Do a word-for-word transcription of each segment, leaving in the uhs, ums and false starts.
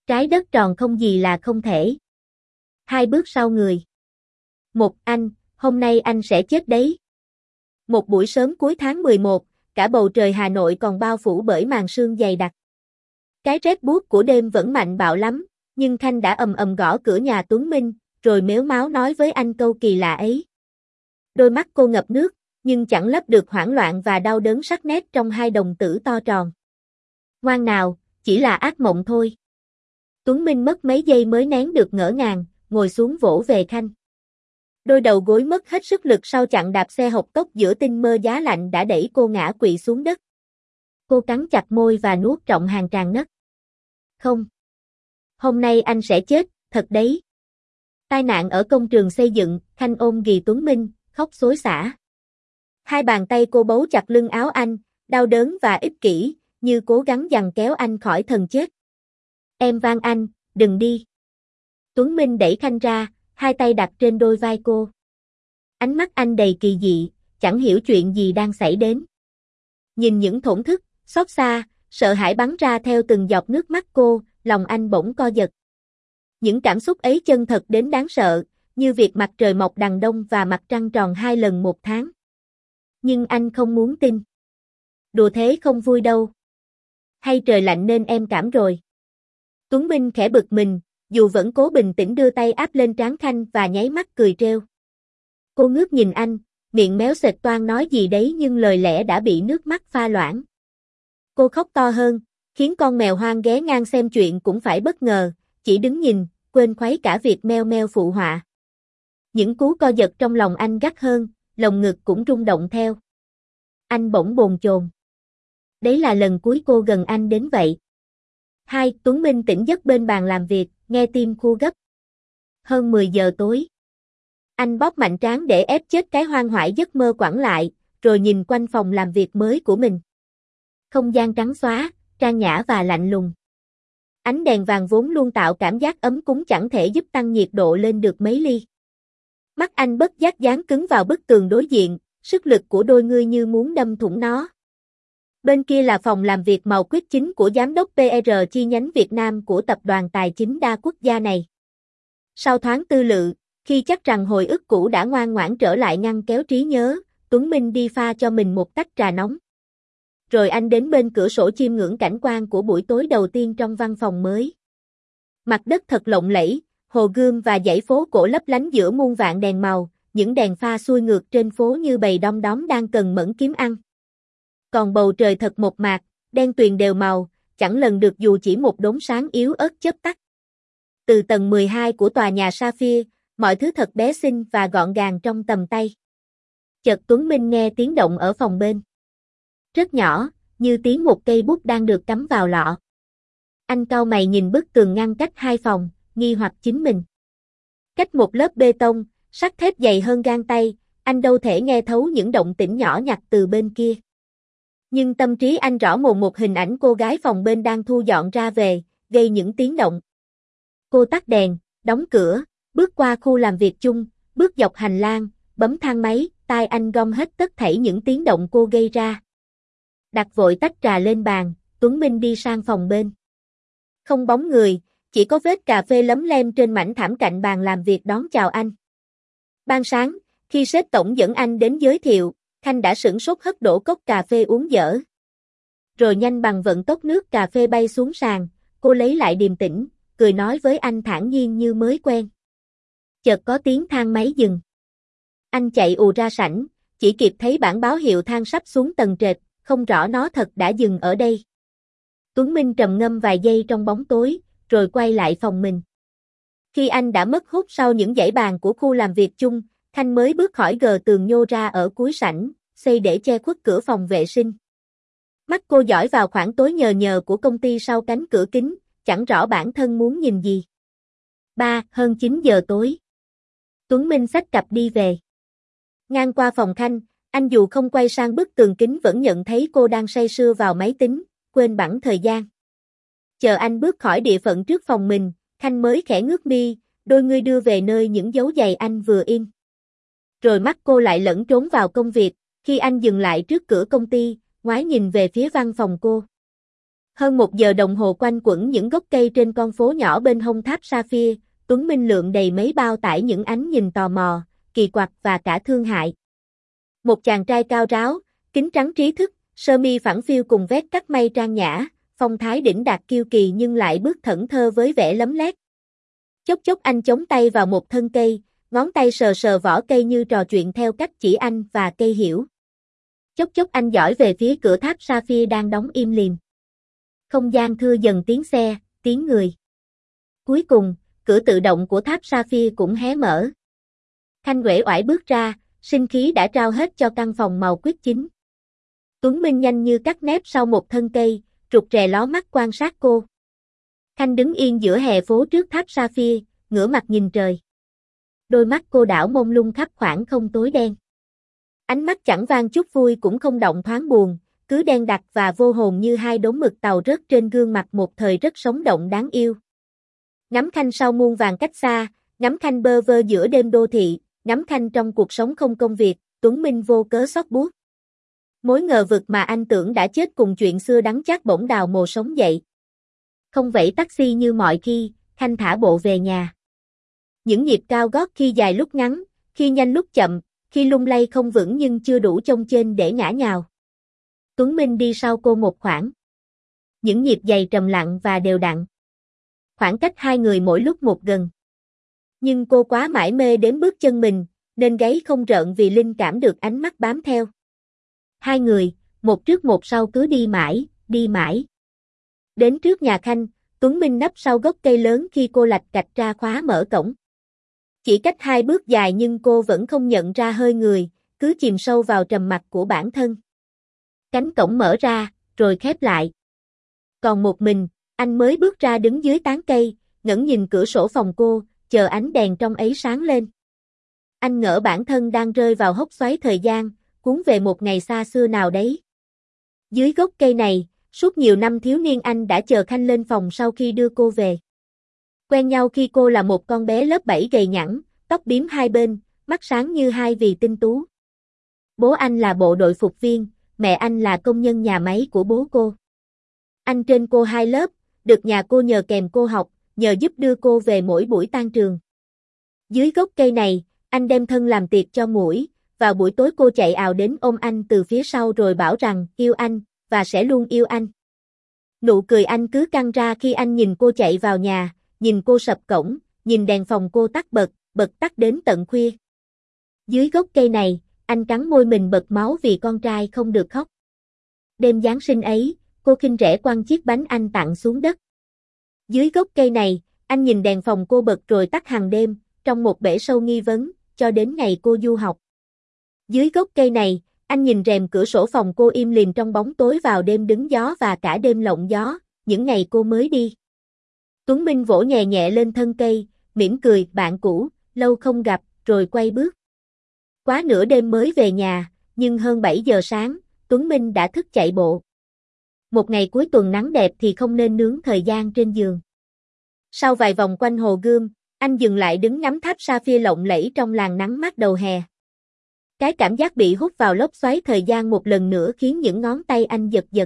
Trái đất tròn không gì là không thể. Hai bước sau người. Một anh, hôm nay anh sẽ chết đấy. Một buổi sớm cuối tháng mười một, cả bầu trời Hà Nội còn bao phủ bởi màn sương dày đặc. Cái rét buốt của đêm vẫn mạnh bạo lắm, nhưng Khanh đã ầm ầm gõ cửa nhà Tuấn Minh, rồi mếu máo nói với anh câu kỳ lạ ấy. Đôi mắt cô ngập nước, nhưng chẳng lấp được hoảng loạn và đau đớn sắc nét trong hai đồng tử to tròn. Ngoan nào, chỉ là ác mộng thôi. Tuấn Minh mất mấy giây mới nén được ngỡ ngàng, ngồi xuống vỗ về Khanh. Đôi đầu gối mất hết sức lực sau chặng đạp xe hộc tốc giữa tinh mơ giá lạnh đã đẩy cô ngã quỵ xuống đất. Cô cắn chặt môi và nuốt trọng hàng tràn nấc. Không. Hôm nay anh sẽ chết, thật đấy. Tai nạn ở công trường xây dựng, Khanh ôm ghì Tuấn Minh, khóc xối xả. Hai bàn tay cô bấu chặt lưng áo anh, đau đớn và ích kỷ, như cố gắng giằng kéo anh khỏi thần chết. Em van anh, đừng đi. Tuấn Minh đẩy Khanh ra, hai tay đặt trên đôi vai cô. Ánh mắt anh đầy kỳ dị, chẳng hiểu chuyện gì đang xảy đến. Nhìn những thổn thức, xót xa, sợ hãi bắn ra theo từng giọt nước mắt cô, lòng anh bỗng co giật. Những cảm xúc ấy chân thật đến đáng sợ, như việc mặt trời mọc đằng đông và mặt trăng tròn hai lần một tháng. Nhưng anh không muốn tin. Đùa thế không vui đâu. Hay trời lạnh nên em cảm rồi. Tuấn Minh khẽ bực mình, dù vẫn cố bình tĩnh đưa tay áp lên trán Khanh và nháy mắt cười trêu. Cô ngước nhìn anh, miệng méo sệt toang nói gì đấy nhưng lời lẽ đã bị nước mắt pha loãng. Cô khóc to hơn, khiến con mèo hoang ghé ngang xem chuyện cũng phải bất ngờ, chỉ đứng nhìn, quên khuấy cả việc meo meo phụ họa. Những cú co giật trong lòng anh gắt hơn, lồng ngực cũng rung động theo. Anh bỗng bồn chồn. Đấy là lần cuối cô gần anh đến vậy. Hai, Tuấn Minh tỉnh giấc bên bàn làm việc, nghe tim khua gấp. Hơn mười giờ tối. Anh bóp mạnh trán để ép chết cái hoang hoại giấc mơ quẳng lại, rồi nhìn quanh phòng làm việc mới của mình. Không gian trắng xóa, trang nhã và lạnh lùng. Ánh đèn vàng vốn luôn tạo cảm giác ấm cúng chẳng thể giúp tăng nhiệt độ lên được mấy ly. Mắt anh bất giác dán cứng vào bức tường đối diện, sức lực của đôi ngươi như muốn đâm thủng nó. Bên kia là phòng làm việc màu quyết chính của giám đốc pê rờ chi nhánh Việt Nam của tập đoàn tài chính đa quốc gia này. Sau thoáng tư lự, khi chắc rằng hồi ức cũ đã ngoan ngoãn trở lại ngăn kéo trí nhớ, Tuấn Minh đi pha cho mình một tách trà nóng. Rồi anh đến bên cửa sổ chiêm ngưỡng cảnh quan của buổi tối đầu tiên trong văn phòng mới. Mặt đất thật lộng lẫy, hồ gươm và dãy phố cổ lấp lánh giữa muôn vạn đèn màu, những đèn pha xuôi ngược trên phố như bầy đom đóm đang cần mẫn kiếm ăn. Còn bầu trời thật mộc mạc, đen tuyền đều màu, chẳng lần được dù chỉ một đốm sáng yếu ớt chớp tắt. Từ tầng mười hai của tòa nhà Sapphire, mọi thứ thật bé xinh và gọn gàng trong tầm tay. Chợt Tuấn Minh nghe tiếng động ở phòng bên. Rất nhỏ, như tiếng một cây bút đang được cắm vào lọ. Anh cau mày nhìn bức tường ngăn cách hai phòng, nghi hoặc chính mình. Cách một lớp bê tông, sắt thép dày hơn gang tay, anh đâu thể nghe thấu những động tĩnh nhỏ nhặt từ bên kia. Nhưng tâm trí anh rõ mồn một hình ảnh cô gái phòng bên đang thu dọn ra về, gây những tiếng động. Cô tắt đèn, đóng cửa, bước qua khu làm việc chung, bước dọc hành lang, bấm thang máy, tai anh gom hết tất thảy những tiếng động cô gây ra. Đặt vội tách trà lên bàn, Tuấn Minh đi sang phòng bên. Không bóng người, chỉ có vết cà phê lấm lem trên mảnh thảm cạnh bàn làm việc đón chào anh. Ban sáng, khi sếp tổng dẫn anh đến giới thiệu, Khanh đã sửng sốt hất đổ cốc cà phê uống dở. Rồi nhanh bằng vận tốc nước cà phê bay xuống sàn, cô lấy lại điềm tĩnh, cười nói với anh thản nhiên như mới quen. Chợt có tiếng thang máy dừng. Anh chạy ù ra sảnh, chỉ kịp thấy bảng báo hiệu thang sắp xuống tầng trệt, không rõ nó thật đã dừng ở đây. Tuấn Minh trầm ngâm vài giây trong bóng tối, rồi quay lại phòng mình. Khi anh đã mất hút sau những dãy bàn của khu làm việc chung, Khanh mới bước khỏi gờ tường nhô ra ở cuối sảnh, xây để che khuất cửa phòng vệ sinh. Mắt cô dõi vào khoảng tối nhờ nhờ của công ty sau cánh cửa kính, chẳng rõ bản thân muốn nhìn gì. Ba, hơn chín giờ tối. Tuấn Minh xách cặp đi về. Ngang qua phòng Khanh, anh dù không quay sang bức tường kính vẫn nhận thấy cô đang say sưa vào máy tính, quên bẵng thời gian. Chờ anh bước khỏi địa phận trước phòng mình, Khanh mới khẽ ngước mi, đôi ngươi đưa về nơi những dấu giày anh vừa in. Rồi mắt cô lại lẫn trốn vào công việc, khi anh dừng lại trước cửa công ty, ngoái nhìn về phía văn phòng cô. Hơn một giờ đồng hồ quanh quẩn những gốc cây trên con phố nhỏ bên hông tháp Sapphire, Tuấn Minh lượng đầy mấy bao tải những ánh nhìn tò mò, kỳ quặc và cả thương hại. Một chàng trai cao ráo, kính trắng trí thức, sơ mi phẳng phiu cùng vest cắt may trang nhã, phong thái đỉnh đạt kiêu kỳ nhưng lại bước thẫn thơ với vẻ lấm lét. Chốc chốc anh chống tay vào một thân cây, ngón tay sờ sờ vỏ cây như trò chuyện theo cách chỉ anh và cây hiểu. Chốc chốc anh dõi về phía cửa tháp Sapphire đang đóng im lìm. Không gian thưa dần tiếng xe, tiếng người. Cuối cùng, cửa tự động của tháp Sapphire cũng hé mở. Khanh uể oải bước ra, sinh khí đã trao hết cho căn phòng màu quyết chính. Tuấn Minh nhanh như cắt nép sau một thân cây, rụt rè ló mắt quan sát cô. Khanh đứng yên giữa hè phố trước tháp Sapphire, ngửa mặt nhìn trời. Đôi mắt cô đảo mông lung khắp khoảng không tối đen. Ánh mắt chẳng vang chút vui cũng không động thoáng buồn, cứ đen đặc và vô hồn như hai đốm mực tàu rớt trên gương mặt một thời rất sống động đáng yêu. Ngắm Khanh sau muôn vàng cách xa, ngắm Khanh bơ vơ giữa đêm đô thị, ngắm Khanh trong cuộc sống không công việc, Tuấn Minh vô cớ xót buốt. Mối ngờ vực mà anh tưởng đã chết cùng chuyện xưa đắng chát bỗng đào mồ sống dậy. Không vẫy taxi như mọi khi, Khanh thả bộ về nhà. Những nhịp cao gót khi dài lúc ngắn, khi nhanh lúc chậm, khi lung lay không vững nhưng chưa đủ chông chênh để ngã nhào. Tuấn Minh đi sau cô một khoảng. Những nhịp giày trầm lặng và đều đặn. Khoảng cách hai người mỗi lúc một gần. Nhưng cô quá mải mê đếm bước chân mình, nên gáy không rợn vì linh cảm được ánh mắt bám theo. Hai người, một trước một sau cứ đi mãi, đi mãi. Đến trước nhà Khanh, Tuấn Minh nấp sau gốc cây lớn khi cô lạch cạch ra khóa mở cổng. Chỉ cách hai bước dài nhưng cô vẫn không nhận ra hơi người, cứ chìm sâu vào trầm mặc của bản thân. Cánh cổng mở ra, rồi khép lại. Còn một mình, anh mới bước ra đứng dưới tán cây, ngẩng nhìn cửa sổ phòng cô, chờ ánh đèn trong ấy sáng lên. Anh ngỡ bản thân đang rơi vào hốc xoáy thời gian, cuốn về một ngày xa xưa nào đấy. Dưới gốc cây này, suốt nhiều năm thiếu niên anh đã chờ Khanh lên phòng sau khi đưa cô về. Quen nhau khi cô là một con bé lớp bảy gầy nhẵn, tóc bím hai bên, mắt sáng như hai vì tinh tú. Bố anh là bộ đội phục viên, mẹ anh là công nhân nhà máy của bố cô. Anh trên cô hai lớp, được nhà cô nhờ kèm cô học, nhờ giúp đưa cô về mỗi buổi tan trường. Dưới gốc cây này, anh đem thân làm tiệc cho muỗi, vào buổi tối cô chạy ào đến ôm anh từ phía sau rồi bảo rằng yêu anh, và sẽ luôn yêu anh. Nụ cười anh cứ căng ra khi anh nhìn cô chạy vào nhà, nhìn cô sập cổng, nhìn đèn phòng cô tắt bật, bật tắt đến tận khuya. Dưới gốc cây này, anh cắn môi mình bật máu vì con trai không được khóc. Đêm Giáng sinh ấy, cô khinh rẻ quăng chiếc bánh anh tặng xuống đất. Dưới gốc cây này, anh nhìn đèn phòng cô bật rồi tắt hàng đêm, trong một bể sâu nghi vấn, cho đến ngày cô du học. Dưới gốc cây này, anh nhìn rèm cửa sổ phòng cô im lìm trong bóng tối vào đêm đứng gió và cả đêm lộng gió, những ngày cô mới đi. Tuấn Minh vỗ nhẹ nhẹ lên thân cây, mỉm cười, bạn cũ, lâu không gặp, rồi quay bước. Quá nửa đêm mới về nhà, nhưng hơn bảy giờ sáng, Tuấn Minh đã thức chạy bộ. Một ngày cuối tuần nắng đẹp thì không nên nướng thời gian trên giường. Sau vài vòng quanh hồ Gươm, anh dừng lại đứng ngắm tháp Sapphire lộng lẫy trong làn nắng mát đầu hè. Cái cảm giác bị hút vào lốc xoáy thời gian một lần nữa khiến những ngón tay anh giật giật.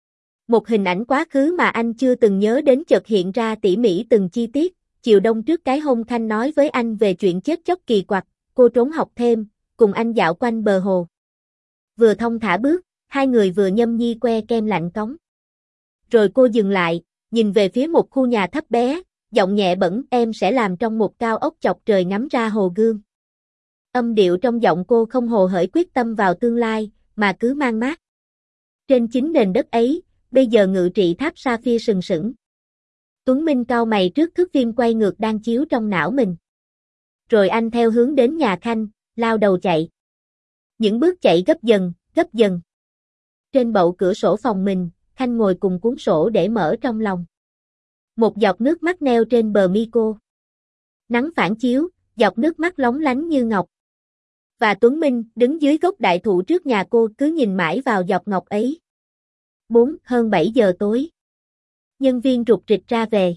Một hình ảnh quá khứ mà anh chưa từng nhớ đến chợt hiện ra tỉ mỉ từng chi tiết. Chiều đông trước cái hôm Khanh nói với anh về chuyện chết chóc kỳ quặc, cô trốn học thêm, cùng anh dạo quanh bờ hồ. Vừa thong thả bước, hai người vừa nhâm nhi que kem lạnh cống. Rồi cô dừng lại, nhìn về phía một khu nhà thấp bé, giọng nhẹ bẫng, em sẽ làm trong một cao ốc chọc trời ngắm ra hồ Gươm. Âm điệu trong giọng cô không hồ hởi quyết tâm vào tương lai, mà cứ mang mát. Trên chính nền đất ấy, bây giờ ngự trị tháp Sapphire sừng sững. Tuấn Minh cau mày trước thước phim quay ngược đang chiếu trong não mình. Rồi anh theo hướng đến nhà Khanh, lao đầu chạy. Những bước chạy gấp dần, gấp dần. Trên bậu cửa sổ phòng mình, Khanh ngồi cùng cuốn sổ để mở trong lòng. Một giọt nước mắt neo trên bờ mi cô. Nắng phản chiếu, giọt nước mắt lóng lánh như ngọc. Và Tuấn Minh đứng dưới gốc đại thụ trước nhà cô cứ nhìn mãi vào giọt ngọc ấy. Bốn, hơn bảy giờ tối. Nhân viên rục rịch ra về.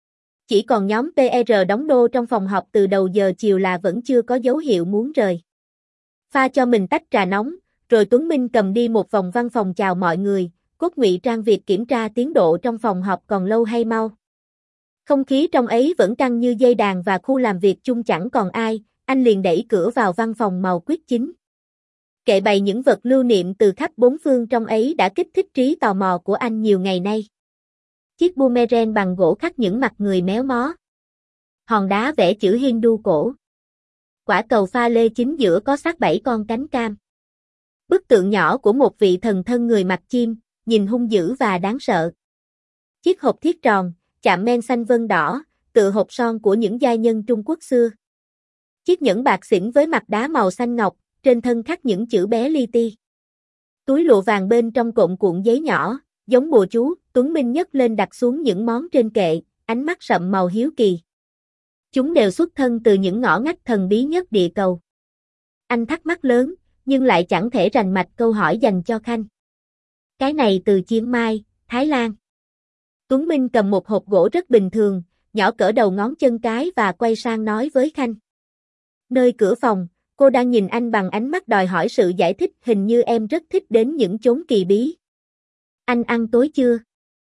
Chỉ còn nhóm pê rờ đóng đô trong phòng họp từ đầu giờ chiều là vẫn chưa có dấu hiệu muốn rời. Pha cho mình tách trà nóng, rồi Tuấn Minh cầm đi một vòng văn phòng chào mọi người, cốt ngụy trang việc kiểm tra tiến độ trong phòng họp còn lâu hay mau. Không khí trong ấy vẫn căng như dây đàn và khu làm việc chung chẳng còn ai, anh liền đẩy cửa vào văn phòng màu quyết chính. Kệ bày những vật lưu niệm từ khắp bốn phương trong ấy đã kích thích trí tò mò của anh nhiều ngày nay. Chiếc boomerang bằng gỗ khắc những mặt người méo mó. Hòn đá vẽ chữ Hindu cổ. Quả cầu pha lê chính giữa có xác bảy con cánh cam. Bức tượng nhỏ của một vị thần thân người mặc chim, nhìn hung dữ và đáng sợ. Chiếc hộp thiết tròn, chạm men xanh vân đỏ, tựa hộp son của những giai nhân Trung Quốc xưa. Chiếc nhẫn bạc xỉn với mặt đá màu xanh ngọc, trên thân khắc những chữ bé li ti. Túi lụa vàng bên trong cộm cuộn giấy nhỏ, giống bùa chú, Tuấn Minh nhấc lên đặt xuống những món trên kệ, ánh mắt sậm màu hiếu kỳ. Chúng đều xuất thân từ những ngõ ngách thần bí nhất địa cầu. Anh thắc mắc lớn, nhưng lại chẳng thể rành mạch câu hỏi dành cho Khanh. Cái này từ Chiang Mai, Thái Lan. Tuấn Minh cầm một hộp gỗ rất bình thường, nhỏ cỡ đầu ngón chân cái và quay sang nói với Khanh. Nơi cửa phòng, cô đang nhìn anh bằng ánh mắt đòi hỏi sự giải thích, hình như em rất thích đến những chốn kỳ bí. Anh ăn tối chưa?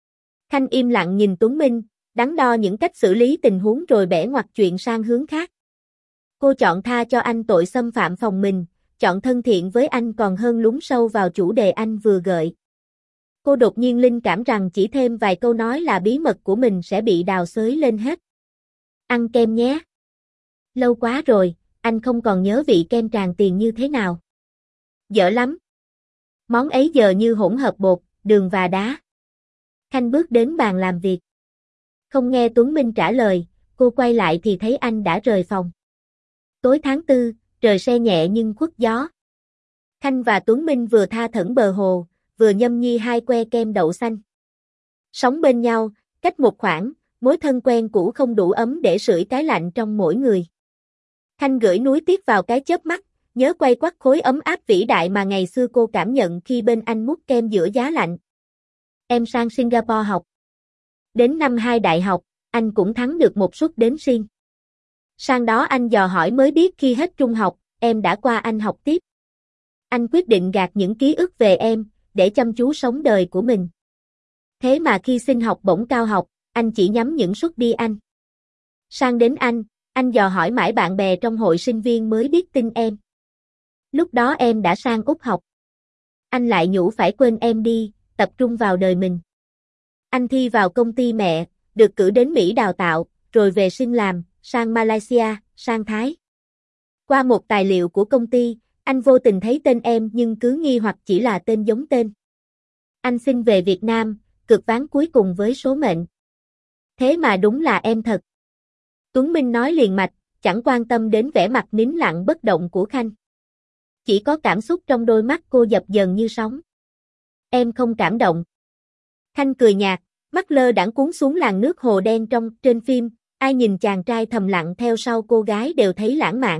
Khanh im lặng nhìn Tuấn Minh, đắn đo những cách xử lý tình huống rồi bẻ ngoặt chuyện sang hướng khác. Cô chọn tha cho anh tội xâm phạm phòng mình, chọn thân thiện với anh còn hơn lún sâu vào chủ đề anh vừa gợi. Cô đột nhiên linh cảm rằng chỉ thêm vài câu nói là bí mật của mình sẽ bị đào xới lên hết. Ăn kem nhé. Lâu quá rồi, anh không còn nhớ vị kem tràn tiền như thế nào. Dở lắm. Món ấy giờ như hỗn hợp bột, đường và đá. Khanh bước đến bàn làm việc. Không nghe Tuấn Minh trả lời, cô quay lại thì thấy anh đã rời phòng. Tối tháng tư, trời se nhẹ nhưng khuất gió. Khanh và Tuấn Minh vừa tha thẩn bờ hồ, vừa nhâm nhi hai que kem đậu xanh. Sống bên nhau, cách một khoảng, mối thân quen cũ không đủ ấm để sưởi cái lạnh trong mỗi người. Khanh gửi núi tiếc vào cái chớp mắt, nhớ quay quắt khối ấm áp vĩ đại mà ngày xưa cô cảm nhận khi bên anh mút kem giữa giá lạnh. Em sang Singapore học. Đến năm hai đại học, anh cũng thắng được một suất đến Sing. Sang đó anh dò hỏi mới biết khi hết trung học, em đã qua anh học tiếp. Anh quyết định gạt những ký ức về em, để chăm chú sống đời của mình. Thế mà khi xin học bổng cao học, anh chỉ nhắm những suất đi Anh. Sang đến Anh, anh dò hỏi mãi bạn bè trong hội sinh viên mới biết tin em. Lúc đó em đã sang Úc học. Anh lại nhủ phải quên em đi, tập trung vào đời mình. Anh thi vào công ty mẹ, được cử đến Mỹ đào tạo, rồi về Sing làm, sang Malaysia, sang Thái. Qua một tài liệu của công ty, anh vô tình thấy tên em nhưng cứ nghi hoặc chỉ là tên giống tên. Anh xin về Việt Nam, cược ván cuối cùng với số mệnh. Thế mà đúng là em thật. Tuấn Minh nói liền mạch, chẳng quan tâm đến vẻ mặt nín lặng bất động của Khanh. Chỉ có cảm xúc trong đôi mắt cô dập dờn như sóng. Em không cảm động. Khanh cười nhạt, mắt lơ đãng cuốn xuống làn nước hồ đen trong trên phim, ai nhìn chàng trai thầm lặng theo sau cô gái đều thấy lãng mạn.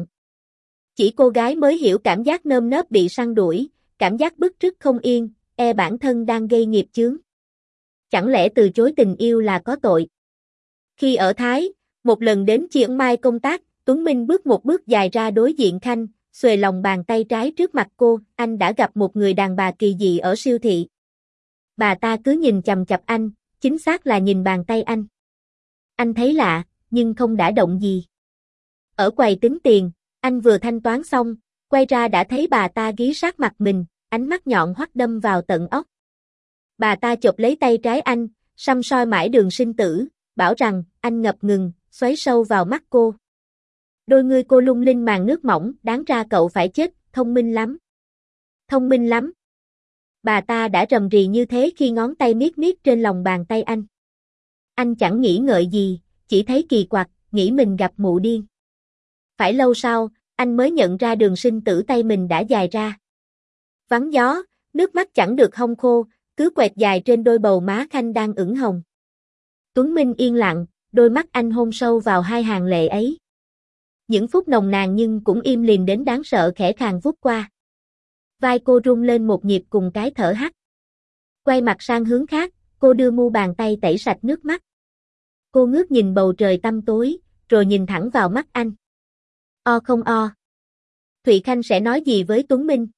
Chỉ cô gái mới hiểu cảm giác nơm nớp bị săn đuổi, cảm giác bứt rứt không yên, e bản thân đang gây nghiệp chướng. Chẳng lẽ từ chối tình yêu là có tội? Khi ở Thái, một lần đến Chiang Mai công tác, Tuấn Minh bước một bước dài ra đối diện Khanh, xuề lòng bàn tay trái trước mặt cô, anh đã gặp một người đàn bà kỳ dị ở siêu thị. Bà ta cứ nhìn chằm chằm anh, chính xác là nhìn bàn tay anh. Anh thấy lạ, nhưng không đã động gì. Ở quầy tính tiền, anh vừa thanh toán xong, quay ra đã thấy bà ta ghí sát mặt mình, ánh mắt nhọn hoắt đâm vào tận óc. Bà ta chộp lấy tay trái anh, săm soi mãi đường sinh tử, bảo rằng anh ngập ngừng, xoáy sâu vào mắt cô. Đôi ngươi cô lung linh màn nước mỏng, đáng ra cậu phải chết, thông minh lắm. Thông minh lắm. Bà ta đã rầm rì như thế khi ngón tay miết miết trên lòng bàn tay anh. Anh chẳng nghĩ ngợi gì, chỉ thấy kỳ quặc, nghĩ mình gặp mụ điên. Phải lâu sau, anh mới nhận ra đường sinh tử tay mình đã dài ra. Vắng gió, nước mắt chẳng được hong khô, cứ quẹt dài trên đôi bầu má Khanh đang ửng hồng. Tuấn Minh yên lặng, đôi mắt anh hôn sâu vào hai hàng lệ ấy. Những phút nồng nàn nhưng cũng im lìm đến đáng sợ khẽ khàng vút qua. Vai cô rung lên một nhịp cùng cái thở hắt. Quay mặt sang hướng khác, cô đưa mu bàn tay tẩy sạch nước mắt. Cô ngước nhìn bầu trời tăm tối, rồi nhìn thẳng vào mắt anh. O không o. Thụy Khanh sẽ nói gì với Tuấn Minh?